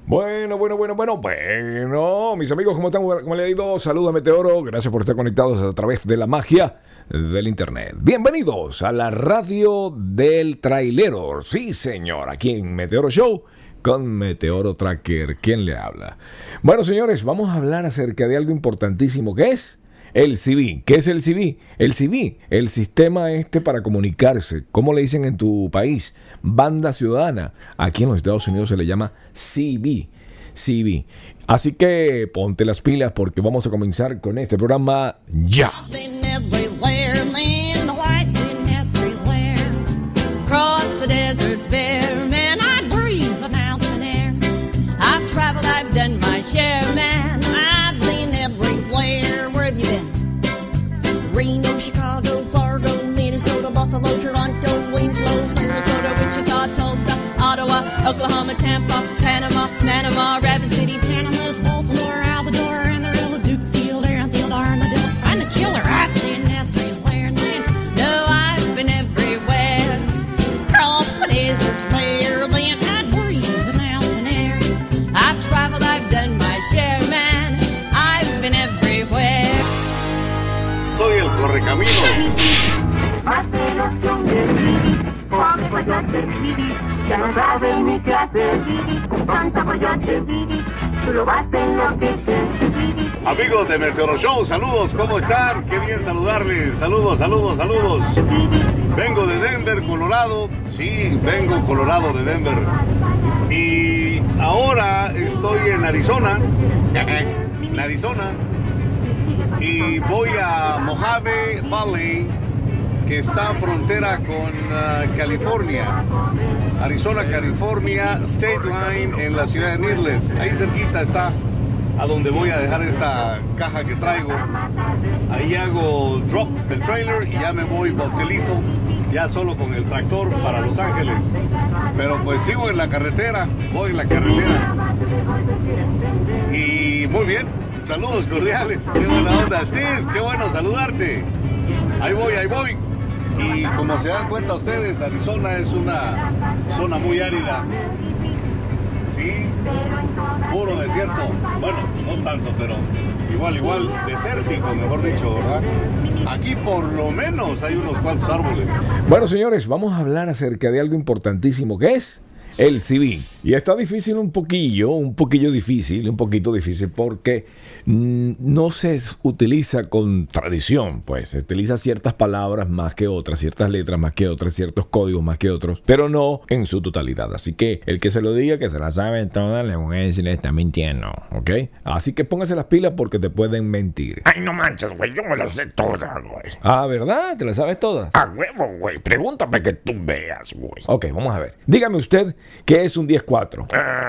Bueno, mis amigos, ¿cómo están? ¿Cómo le ha ido? Saludos a Meteoro, gracias por estar conectados a través de la magia del internet. Bienvenidos a la radio del trailero. Sí, señor, aquí en Meteoro Show con Meteoro Tracker. ¿Quién le habla? Bueno, señores, vamos a hablar acerca de algo importantísimo que es el CV. ¿Qué es el CV? El CV, el sistema para comunicarse. ¿Cómo le dicen en tu país? Banda ciudadana. Aquí en los Estados Unidos se le llama CV. CV. Así que ponte las pilas porque vamos a comenzar con este programa ya. I've done my share, man. I've been everywhere. Where have you been? Reno, Chicago, Fargo, Minnesota, Buffalo, Toronto, Winslow, Sarasota, Wichita, Tulsa, Ottawa, Oklahoma, Tampa, Panama, Rapid City, Tanamas, Baltimore, Alvador, Amarillo, Dukefield, Airfield, Armadillo, and the killer. I've been everywhere, man. No, I've been everywhere. Cross the deserts, bare land, I'd breathe the mountain air. I've traveled, I've done my share, man. I've been everywhere. Soy el correcaminos. Ya no saben ni qué hacer. Tanto coyote, tú lo vas a enloquecer. Amigos de Meteoro Show, saludos, ¿cómo están? Qué bien saludarles. Saludos. Vengo de Denver, Colorado. Sí, vengo Colorado de Denver. Y ahora estoy en Arizona. Y voy a Mojave Valley, que está frontera con California. Arizona, California, State Line en la ciudad de Needless. Ahí cerquita está a donde voy a dejar esta caja que traigo. Ahí hago drop del trailer y ya me voy bautelito, ya solo con el tractor para Los Ángeles. Pero pues sigo en la carretera, voy en la carretera. Y muy bien, saludos cordiales. Qué buena onda, Steve, qué bueno saludarte. Ahí voy. Y como se dan cuenta ustedes, Arizona es una zona muy árida. Sí, puro desierto. Bueno, no tanto, pero igual, desértico, mejor dicho, ¿verdad? Aquí por lo menos hay unos cuantos árboles. Bueno, señores, vamos a hablar acerca de algo importantísimo que es el CV. Y está difícil un poquito difícil porque no se utiliza con tradición, pues se utiliza ciertas palabras más que otras, ciertas letras más que otras, ciertos códigos más que otros, pero no en su totalidad. Así que el que se lo diga, que se la sabe todas, le voy a decir, le está mintiendo, ¿ok? Así que póngase las pilas porque te pueden mentir. Ay, no manches, güey, yo me las sé todas, güey. Ah, ¿verdad? ¿Te las sabes todas? A huevo, güey, pregúntame que tú veas, güey. Ok, vamos a ver. Dígame usted, ¿qué es un 10-4?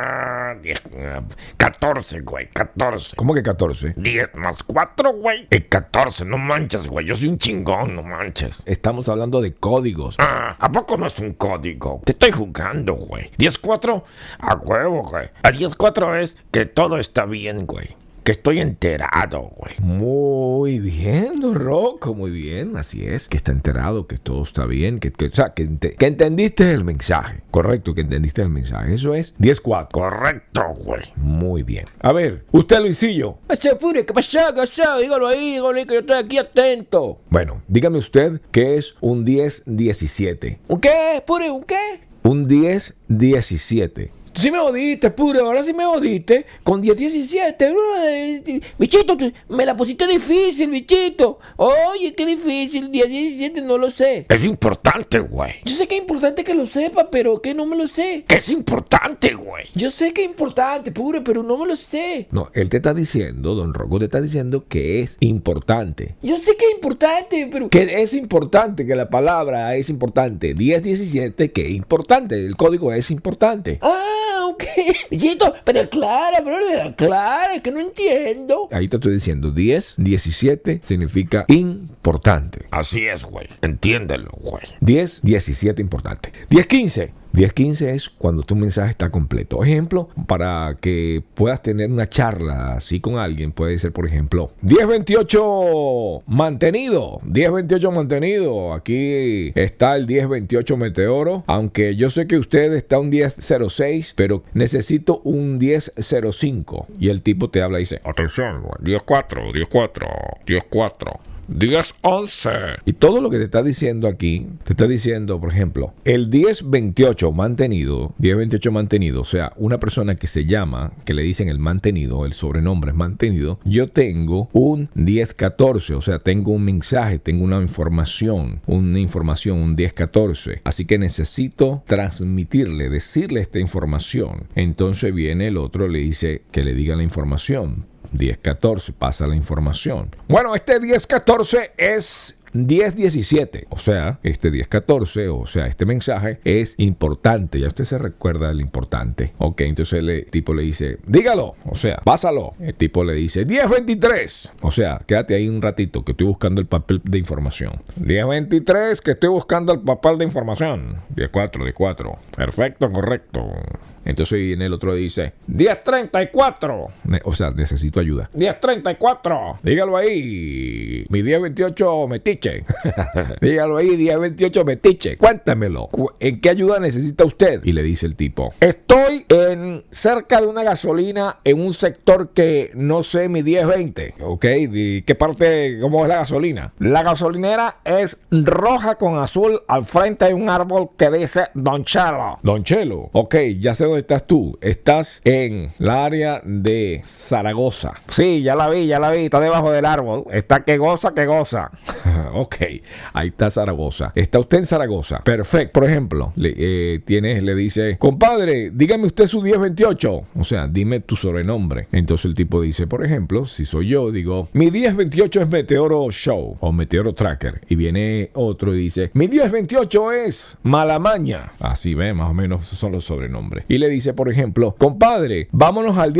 14, güey, 14. ¿Cómo que 14? 10 más 4, güey. 14, no manches, güey. Yo soy un chingón, no manches. Estamos hablando de códigos. ¿A poco no es un código? Te estoy jugando, güey. 10-4, a huevo, güey. El 10-4 es que todo está bien, güey. Que estoy enterado, güey. Muy bien, don Rocco, muy bien, así es. Que está enterado, que todo está bien, que entendiste el mensaje. Correcto, que entendiste el mensaje. Eso es 10-4. Correcto, güey. Muy bien. A ver, usted, Luisillo. ¿Qué pasó? Dígalo ahí, que yo estoy aquí atento. Bueno, dígame usted qué es un 10-17. ¿Un qué? Pure, ¿un qué? Un 10-17. Tú sí me jodiste, puro, ahora sí me jodiste. Con 10-17, bichito, me la pusiste difícil, bichito. Oye, qué difícil, 10-17, no lo sé. Es importante, güey. Yo sé que es importante que lo sepa, pero que no me lo sé. Que es importante, güey. Yo sé que es importante, puro, pero no me lo sé. No, él te está diciendo, don Rocco te está diciendo que es importante. Yo sé que es importante, pero que es importante, que la palabra es importante. 10-17, que es importante, el código es importante. Ok. Bichito, pero aclara, que no entiendo. Ahí te estoy diciendo, 10-17 significa importante. Así es, güey. Entiéndelo, güey. 10-17 importante. 10-15. 10-15 es cuando tu mensaje está completo. Ejemplo, para que puedas tener una charla así con alguien, puede ser, por ejemplo, 10-28 mantenido. 10-28 mantenido. Aquí está el 10-28 Meteoro. Aunque yo sé que usted está un 10-06, pero necesito un 1005. Y el tipo te habla y dice, Atención, güey. 10-4, 10-4, 10-4. 10-11. y todo lo que te está diciendo aquí, te está diciendo, por ejemplo, el 1028 mantenido, o sea, una persona que se llama, que le dicen el mantenido, el sobrenombre es mantenido, yo tengo un 1014, o sea, tengo un mensaje, tengo una información, un 1014, así que necesito transmitirle, decirle esta información. Entonces viene el otro, le dice que le diga la información. 1014, pasa la información. Bueno, este 1014 es 1017, o sea, este 1014, o sea, este mensaje es importante, ya usted se recuerda del importante. Ok, entonces el tipo le dice, dígalo, o sea, pásalo. El tipo le dice 1023, o sea, quédate ahí un ratito que estoy buscando el papel de información. 1023, que estoy buscando el papel de información. 10-4, perfecto, correcto. Entonces viene el otro y dice 1034, o sea, necesito ayuda. 1034, dígalo ahí, mi 1028 metiche. Dígalo ahí, 1028 metiche, cuéntamelo. ¿En qué ayuda necesita usted? Y le dice el tipo, estoy cerca de una gasolina en un sector que no sé mi 1020. Ok, ¿de qué parte, cómo es la gasolina? La gasolinera es roja con azul, al frente hay un árbol que dice Don Chelo. Don Chelo, ok, ya sé dónde estás tú. Estás en la área de Zaragoza. Sí, ya la vi, está debajo del árbol. Está que goza. Ok, ahí está Zaragoza. ¿Está usted en Zaragoza? Perfecto. Por ejemplo, le dice, compadre, dígame usted su 1028. O sea, dime tu sobrenombre. Entonces el tipo dice, por ejemplo, si soy yo, digo, mi 1028 es Meteoro Show o Meteoro Tracker. Y viene otro y dice, mi 1028 es Malamaña. Así ve, más o menos son los sobrenombres. Y le dice, por ejemplo, compadre, vámonos al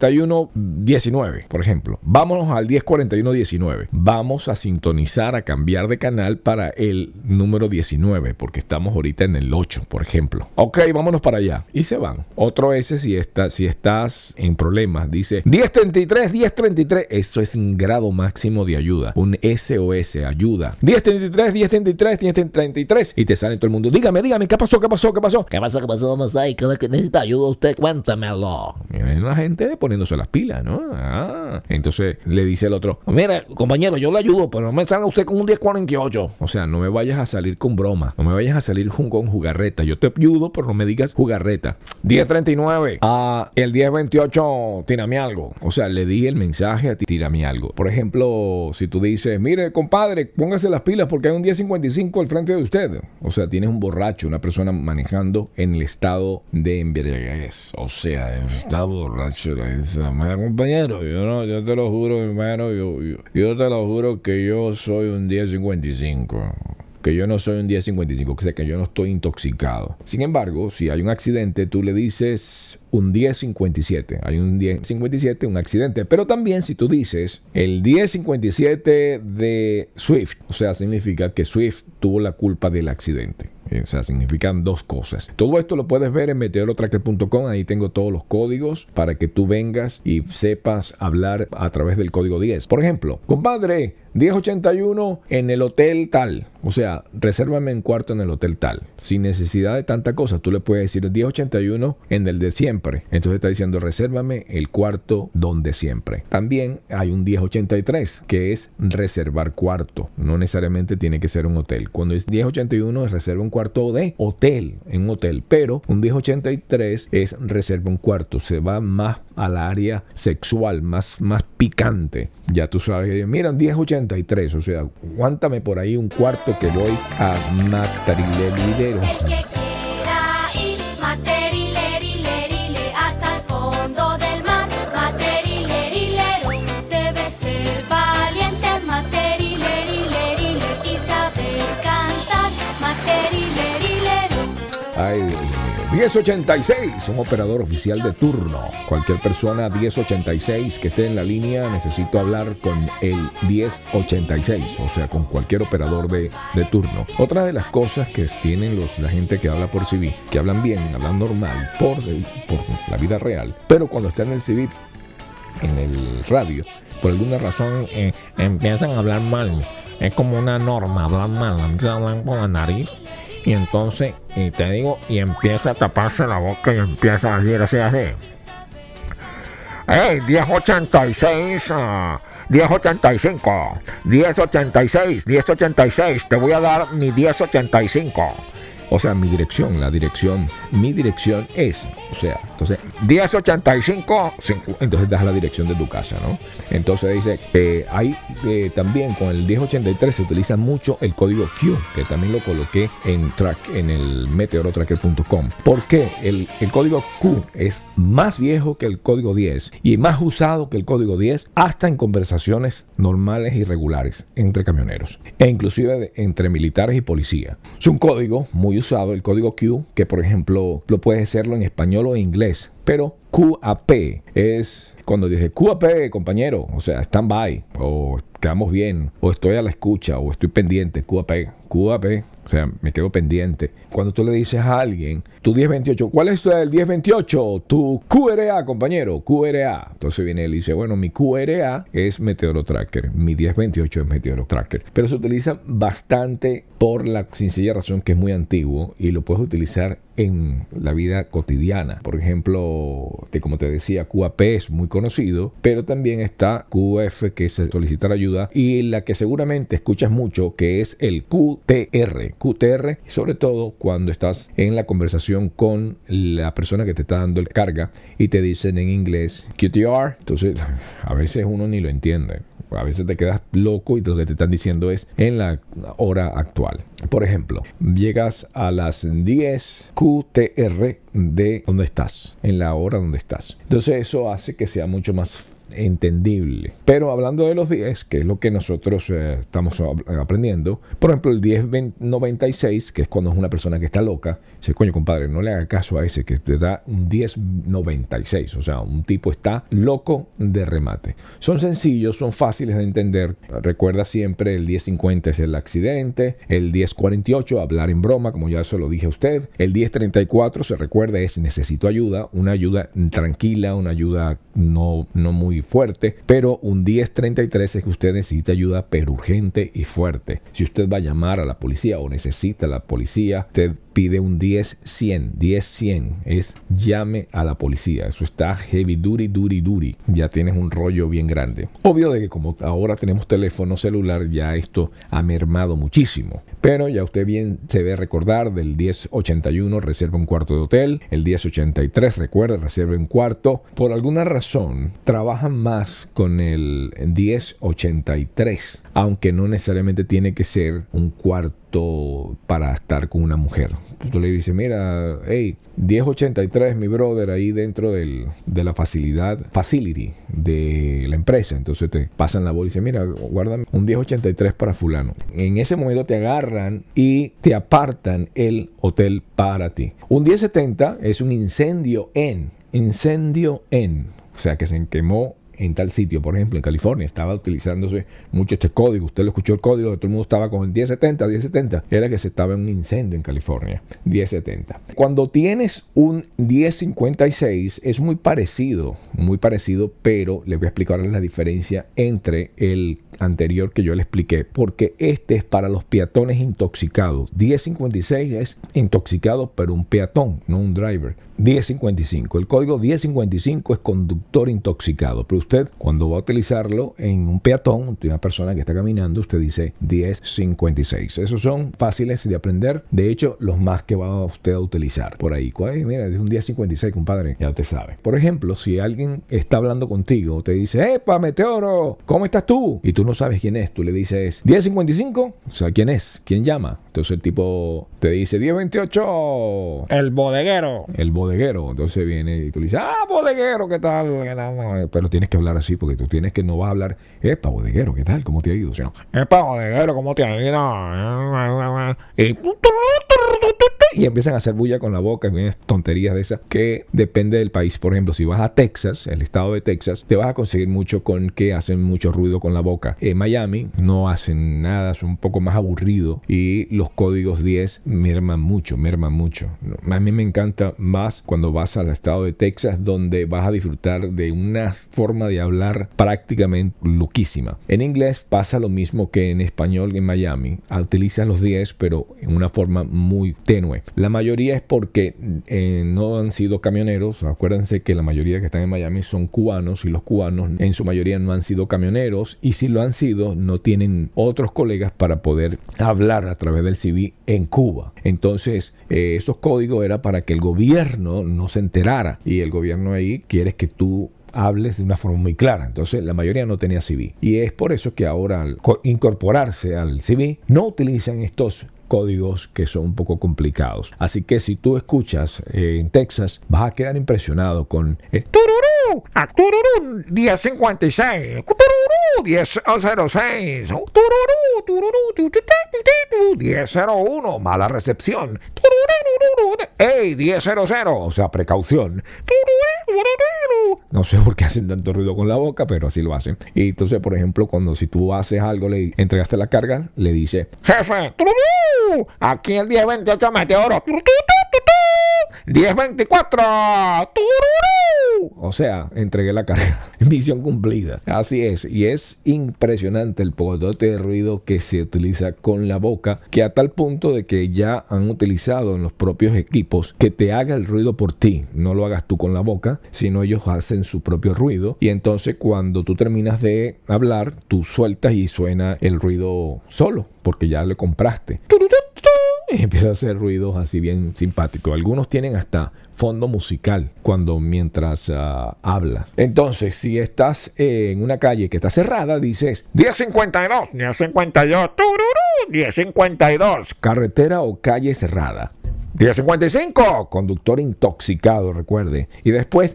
1041-19. Por ejemplo, vámonos al 1041-19. Vamos a sintonizar, a cambiar de canal para el número 19, porque estamos ahorita en el 8, por ejemplo. Ok, vámonos para allá. Y se van. Otro S, si estás en problemas, dice 1033. Eso es un grado máximo de ayuda. Un SOS, ayuda. 1033. Y te sale todo el mundo. Dígame, ¿qué pasó? ¿Qué pasó, Mosaic? ¿Que necesita ayuda usted? Cuéntamelo. Miren la gente poniéndose las pilas, ¿no? Entonces le dice el otro, mira, compañero, yo le ayudo, pero no me salga usted con un 1048. O sea, no me vayas a salir con broma, no me vayas a salir con jugarreta. Yo te ayudo, pero no me digas jugarreta. 1039. El 1028, tírame algo. O sea, le di el mensaje a ti, tírame algo. Por ejemplo, si tú dices, mire, compadre, póngase las pilas porque hay un 1055 al frente de usted. O sea, tienes un borracho, una persona manejando en el estado de embriaguez. O sea, está borracho. Compañero, yo te lo juro, hermano, yo te lo juro que yo soy un 1055. Que yo no soy un 1055, o sea, que yo no estoy intoxicado. Sin embargo, si hay un accidente, tú le dices un 1057. Hay un 1057, un accidente. Pero también si tú dices el 1057 de Swift, o sea, significa que Swift tuvo la culpa del accidente. O sea, significan dos cosas. Todo esto lo puedes ver en meteorotracker.com. Ahí tengo todos los códigos para que tú vengas y sepas hablar a través del código 10. Por ejemplo, compadre, 1081 en el hotel tal. O sea, resérvame un cuarto en el hotel tal. Sin necesidad de tanta cosa. Tú le puedes decir 1081 en el de siempre. Entonces está diciendo, resérvame el cuarto donde siempre. También hay un 1083 que es reservar cuarto. No necesariamente tiene que ser un hotel. Cuando es 1081 es reserva un cuarto de hotel, en un hotel. Pero un 1083 es reserva un cuarto. Se va más al área sexual, más picante. Ya tú sabes, mira, 1083. O sea, aguántame por ahí un cuarto que voy a matarileros. Ay, 1086, un operador oficial de turno. Cualquier persona 1086 que esté en la línea, necesito hablar con el 1086, o sea, con cualquier operador de turno. Otra de las cosas que tienen la gente que habla por CV, que hablan bien, hablan normal, por la vida real, pero cuando está en el CV, en el radio, por alguna razón empiezan a hablar mal. Es como una norma, hablan mal, hablan con la nariz. Y entonces, y te digo, y empieza a taparse la boca y empieza a decir así. ¡Hey! 1086, 1085, 1086, 1086, te voy a dar mi 1085. O sea, mi dirección es, o sea, entonces 1085, entonces das la dirección de tu casa, ¿no? Entonces dice, ahí también con el 1083 se utiliza mucho el código Q, que también lo coloqué en el meteorotracker.com. ¿Por qué? El código Q es más viejo que el código 10 y más usado que el código 10 hasta en conversaciones normales y regulares entre camioneros e inclusive entre militares y policía. Es un código muy usado, el código Q, que por ejemplo lo puedes hacerlo en español o en inglés, pero QAP es cuando dice QAP, compañero, o sea, stand by, o quedamos bien, o estoy a la escucha, o estoy pendiente, QAP, o sea, me quedo pendiente. Cuando tú le dices a alguien, tu 1028, ¿cuál es el 1028? Tu QRA, compañero, QRA. Entonces viene él y dice, bueno, mi QRA es Meteoro Tracker, mi 1028 es Meteoro Tracker. Pero se utiliza bastante por la sencilla razón que es muy antiguo y lo puedes utilizar en la vida cotidiana. Por ejemplo, como te decía, QAP es muy conocido, pero también está QF, que es solicitar ayuda, y la que seguramente escuchas mucho, que es el QTR. QTR, sobre todo cuando estás en la conversación con la persona que te está dando el carga y te dicen en inglés QTR. Entonces, a veces uno ni lo entiende. A veces te quedas loco y lo que te están diciendo es en la hora actual. Por ejemplo, llegas a las 10 QTR de donde estás, en la hora donde estás. Entonces eso hace que sea mucho más entendible. Pero hablando de los 10, que es lo que nosotros estamos aprendiendo, por ejemplo el 1096, que es cuando es una persona que está loca, dice, coño compadre, no le haga caso a ese que te da un 1096, o sea, un tipo está loco de remate. Son sencillos, son fáciles de entender. Recuerda siempre el 1050 es el accidente, el 1048 hablar en broma, como ya se lo dije a usted, el 1034 se recuerda es necesito ayuda, una ayuda tranquila, una ayuda no muy fuerte, pero un 1033 es que usted necesita ayuda pero urgente y fuerte. Si usted va a llamar a la policía o necesita a la policía, usted pide un 10-100. 10-100 es llame a la policía. Eso está heavy duty. Ya tienes un rollo bien grande. Obvio de que como ahora tenemos teléfono celular, ya esto ha mermado muchísimo. Pero ya usted bien se debe recordar del 1081, reserva un cuarto de hotel. El 1083, recuerda, reserva un cuarto. Por alguna razón, trabajan más con el 1083, aunque no necesariamente tiene que ser un cuarto para estar con una mujer. Tú le dices, mira, hey, 1083, mi brother, ahí dentro de la facility de la empresa. Entonces te pasan la bola y dicen, mira, guárdame un 1083 para fulano. En ese momento te agarran y te apartan el hotel para ti. Un 1070 es un incendio en, o sea, que se quemó en tal sitio. Por ejemplo, en California estaba utilizándose mucho este código. Usted lo escuchó, el código, todo el mundo estaba con el 1070. Era que se estaba en un incendio en California. 1070. Cuando tienes un 1056 es muy parecido, pero le voy a explicar la diferencia entre el anterior que yo le expliqué, porque este es para los peatones intoxicados. 1056 es intoxicado, pero un peatón, no un driver. 1055, el código 1055 es conductor intoxicado, pero usted cuando va a utilizarlo en un peatón, una persona que está caminando, usted dice 1056. Esos son fáciles de aprender, de hecho los más que va usted a utilizar por ahí. Mira, es un 1056, compadre, ya usted sabe. Por ejemplo, si alguien está hablando contigo, te dice, ¡epa, Meteoro! ¿Cómo estás tú? Y tú no sabes quién es, tú le dices 1055, o sea, ¿quién es? ¿Quién llama? Entonces el tipo te dice 1028, el bodeguero. Entonces viene y tú le dices, bodeguero, ¿qué tal? Pero tienes que hablar así, porque tú tienes que, no vas a hablar, epa, bodeguero, ¿qué tal? ¿Cómo te ha ido? Sino, epa, bodeguero, ¿cómo te ha ido? Y y empiezan a hacer bulla con la boca, y vienen tonterías de esas que depende del país. Por ejemplo, si vas a Texas, el estado de Texas, te vas a conseguir mucho con que hacen mucho ruido con la boca. En Miami no hacen nada, son un poco más aburridos y los códigos 10 merman mucho. A mí me encanta más cuando vas al estado de Texas, donde vas a disfrutar de una forma de hablar prácticamente loquísima. En inglés pasa lo mismo que en español en Miami. Utilizas los 10 pero en una forma muy tenue. La mayoría es porque no han sido camioneros. Acuérdense que la mayoría que están en Miami son cubanos y los cubanos en su mayoría no han sido camioneros, y si lo han sido no tienen otros colegas para poder hablar a través del CV en Cuba. Entonces esos códigos era para que el gobierno no se enterara, y el gobierno ahí quiere que tú hables de una forma muy clara. Entonces la mayoría no tenía CV, y es por eso que ahora al incorporarse al CV no utilizan estos códigos que son un poco complicados. Así que si tú escuchas en Texas, vas a quedar impresionado con tururú, a tururú 1056, tururú 1006, tururú 1001, mala recepción, hey 1000, o sea, precaución. No sé por qué hacen tanto ruido con la boca, pero así lo hacen. Y entonces, por ejemplo, cuando si tú haces algo, le entregaste la carga, le dice: jefe, aquí el 1028 Meteoro, 1024, o sea, entregué la carga. Misión cumplida. Así es. Y es impresionante el pocotote de ruido que se utiliza con la boca, que a tal punto de que ya han utilizado en los propios equipos que te haga el ruido por ti. No lo hagas tú con la boca, sino ellos hacen su propio ruido. Y entonces cuando tú terminas de hablar, tú sueltas y suena el ruido solo, porque ya le compraste. Y empieza a hacer ruidos así bien simpáticos. Algunos tienen hasta fondo musical mientras hablas. Entonces, si estás en una calle que está cerrada, dices 1052, 1052, 1052, carretera o calle cerrada. 1055, conductor intoxicado, recuerde. Y después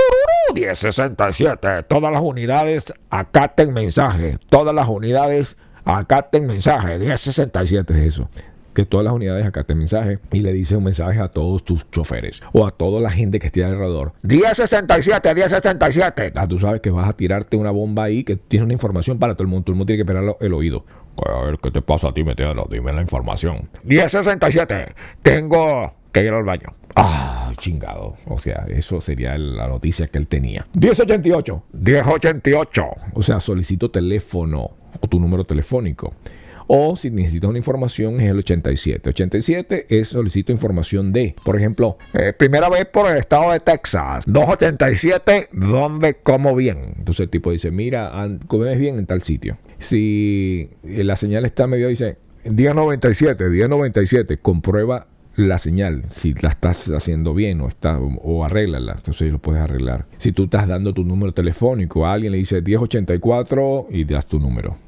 1067, todas las unidades acaten mensaje. Todas las unidades acaten mensaje. 1067 es eso. Que todas las unidades acaten mensaje y le dice un mensaje a todos tus choferes o a toda la gente que esté alrededor. 1067, 1067. Tú sabes que vas a tirarte una bomba ahí que tiene una información para todo el mundo. Todo el mundo tiene que pegar el oído. A ver, ¿qué te pasa a ti, Meteoro? Dime la información. 1067. Tengo que ir al baño. Chingado. O sea, eso sería la noticia que él tenía. 1088. 1088. O sea, solicito teléfono o tu número telefónico. O si necesitas una información es el 87. 87 es solicito información de, por ejemplo, primera vez por el estado de Texas. 287, ¿dónde como bien? Entonces el tipo dice, mira, comes bien en tal sitio. Si la señal está medio, dice 1097, comprueba la señal, si la estás haciendo bien o arréglala. Entonces lo puedes arreglar. Si tú estás dando tu número telefónico a alguien, le dices 1084 y das tu número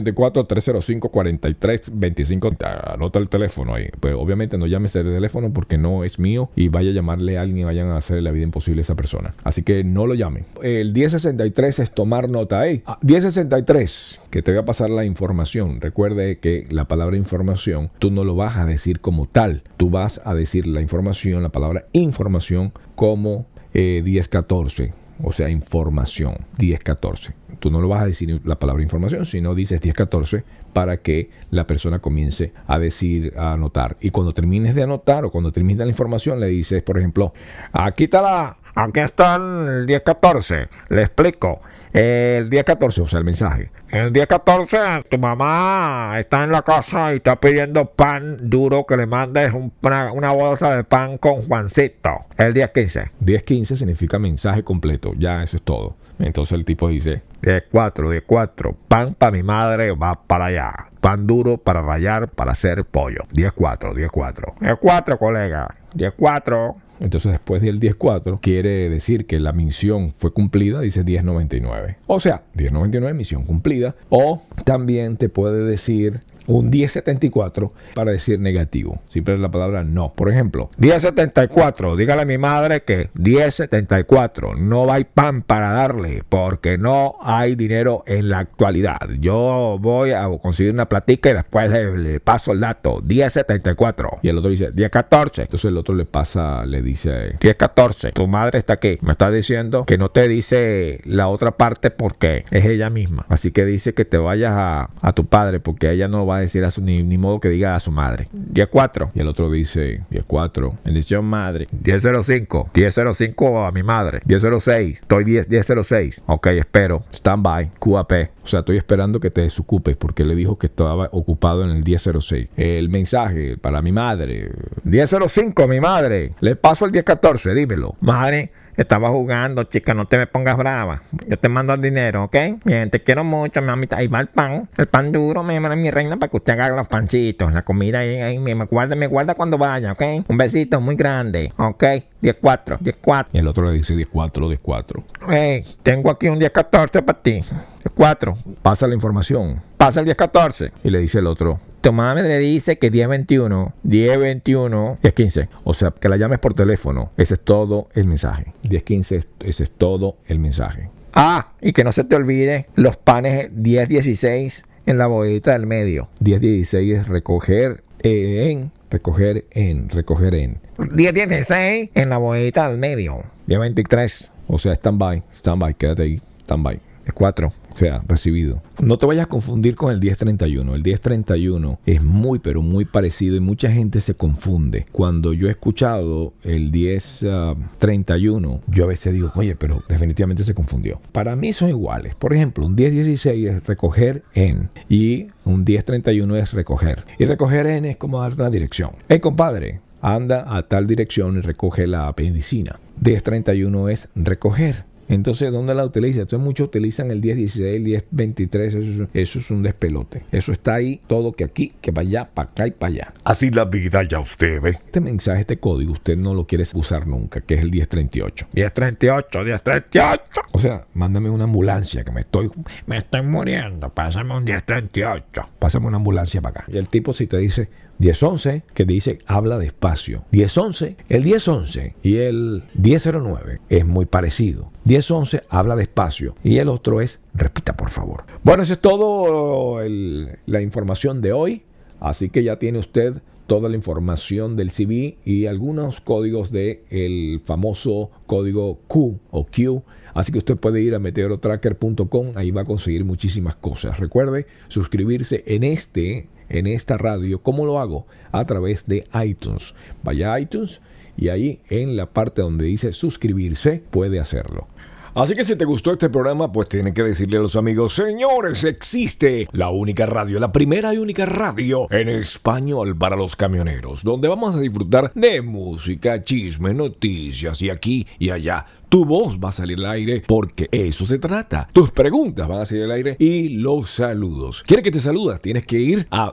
1084-305-4325. Anota el teléfono ahí. Pues obviamente no llames el teléfono porque no es mío y vaya a llamarle a alguien y vayan a hacerle la vida imposible a esa persona. Así que no lo llamen. El 1063 es tomar nota. 1063, que te voy a pasar la información. Recuerde que la palabra información tú no lo vas a decir como tal. Tú vas a decir la información, la palabra información como 1014. O sea, información, 1014. Tú no lo vas a decir la palabra información, sino dices 1014 para que la persona comience a decir, a anotar. Y cuando termines de anotar o cuando termines la información, le dices, por ejemplo, aquí está el 1014. Le explico. El día 14, o sea, el mensaje. El día 14, tu mamá está en la casa y está pidiendo pan duro que le mandes una bolsa de pan con Juancito. El día 15. 10-15 significa mensaje completo. Ya, eso es todo. Entonces el tipo dice, 10-4. Pan para mi madre va para allá. Pan duro para rallar, para hacer pollo. 10-4. 10-4, colega. 10-4. Entonces después del 10-4 quiere decir que la misión fue cumplida, dice 10-99. O sea, 10-99, misión cumplida. O también te puede decir un 1074 para decir negativo. Siempre es la palabra no. Por ejemplo, 1074, dígale a mi madre que 1074, no hay pan para darle porque no hay dinero en la actualidad. Yo voy a conseguir una platica y después le paso el dato. 1074. Y el otro dice 1014. Entonces el otro le dice 1014. Tu madre está aquí. Me está diciendo que no te dice la otra parte porque es ella misma. Así que dice que te vayas a tu padre porque ella no va a decir a su, ni modo que diga a su madre. 10-4. Y el otro dice 10-4. Bendición madre. 10-05. 10-05 a mi madre. 10-06. Estoy 10-06. Ok, espero. Stand by. QAP. O sea, estoy esperando que te desocupes porque le dijo que estaba ocupado en el 10-06. El mensaje para mi madre. 10-05 mi madre. Le paso el 10-14. Dímelo. Madre. Estaba jugando, chica, no te me pongas brava. Yo te mando el dinero, ¿ok? Bien, te quiero mucho, mamita. Ahí va el pan duro, mi reina, para que usted haga los pancitos. La comida ahí me guarda cuando vaya, ¿ok? Un besito muy grande, ¿ok? 10-4. Y el otro le dice 10-4. Hey, tengo aquí un 10-14 para ti. 10-4. Pasa la información. Pasa el 10-14. Y le dice el otro. Tu madre le dice que 10-21, 10-15. O sea, que la llames por teléfono. Ese es todo el mensaje. 10-15, ese es todo el mensaje. Ah, y que no se te olvide los panes 10-16 en la bodita del medio. 10-16 es recoger en. 10-16 en la bodita del medio. 10-23. O sea, stand by, quédate ahí, stand by. 4, o sea, recibido. No te vayas a confundir con el 1031. El 1031 es muy, pero muy parecido y mucha gente se confunde. Cuando yo he escuchado el 1031, yo a veces digo, oye, pero definitivamente se confundió. Para mí son iguales. Por ejemplo, un 1016 es recoger en y un 1031 es recoger. Y recoger en es como dar una dirección. Hey, compadre, anda a tal dirección y recoge la medicina. 1031 es recoger. Entonces, ¿dónde la utiliza? Entonces, muchos utilizan el 1016, el 1023. Eso es un despelote. Eso está ahí, todo que aquí, que para allá, para acá y para allá. Así la vida, ya usted ve. Este mensaje, este código, usted no lo quiere usar nunca, que es el 1038. 1038. O sea, mándame una ambulancia, que me estoy muriendo. Pásame un 1038. Pásame una ambulancia para acá. Y el tipo, si te dice 1011, que dice habla despacio. 1011, el 1011 y el 1009 es muy parecido. 1011 habla despacio y el otro es repita por favor. Bueno, eso es todo la información de hoy. Así que ya tiene usted toda la información del CV y algunos códigos del famoso código Q o Q. Así que usted puede ir a meteorotracker.com, ahí va a conseguir muchísimas cosas. Recuerde suscribirse en esta radio. ¿Cómo lo hago? A través de iTunes. Vaya a iTunes y ahí en la parte donde dice suscribirse puede hacerlo. Así que si te gustó este programa, pues tienen que decirle a los amigos, señores, existe la única radio, la primera y única radio en español para los camioneros, donde vamos a disfrutar de música, chisme, noticias y aquí y allá. Tu voz va a salir al aire porque eso se trata. Tus preguntas van a salir al aire y los saludos. ¿Quieres que te saludas? Tienes que ir a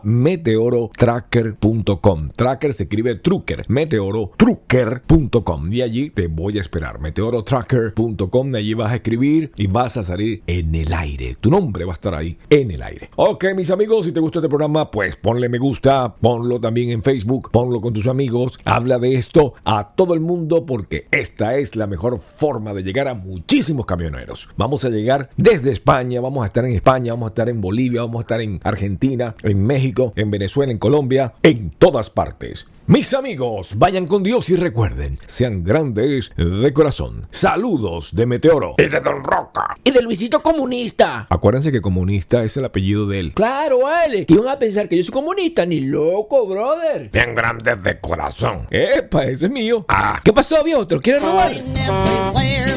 meteorotracker.com. Tracker se escribe trucker. Meteorotracker.com. Y allí te voy a esperar. Meteorotracker.com. De allí vas a escribir y vas a salir en el aire. Tu nombre va a estar ahí en el aire. Ok, mis amigos, si te gustó este programa, pues ponle me gusta, ponlo también en Facebook, ponlo con tus amigos. Habla de esto a todo el mundo porque esta es la mejor forma de llegar a muchísimos camioneros. Vamos a llegar desde España, vamos a estar en España, vamos a estar en Bolivia, vamos a estar en Argentina, en México, en Venezuela, en Colombia, en todas partes. Mis amigos, vayan con Dios y recuerden, sean grandes de corazón. Saludos de Meteoro y de Don Roca y de Luisito Comunista. Acuérdense que comunista es el apellido de él. Claro, vale. ¿Qué iban a pensar que yo soy comunista? Ni loco, brother. Bien grandes de corazón. Epa, ese es mío. ¿Qué pasó, viejo? ¿Te lo quieres robar? Everywhere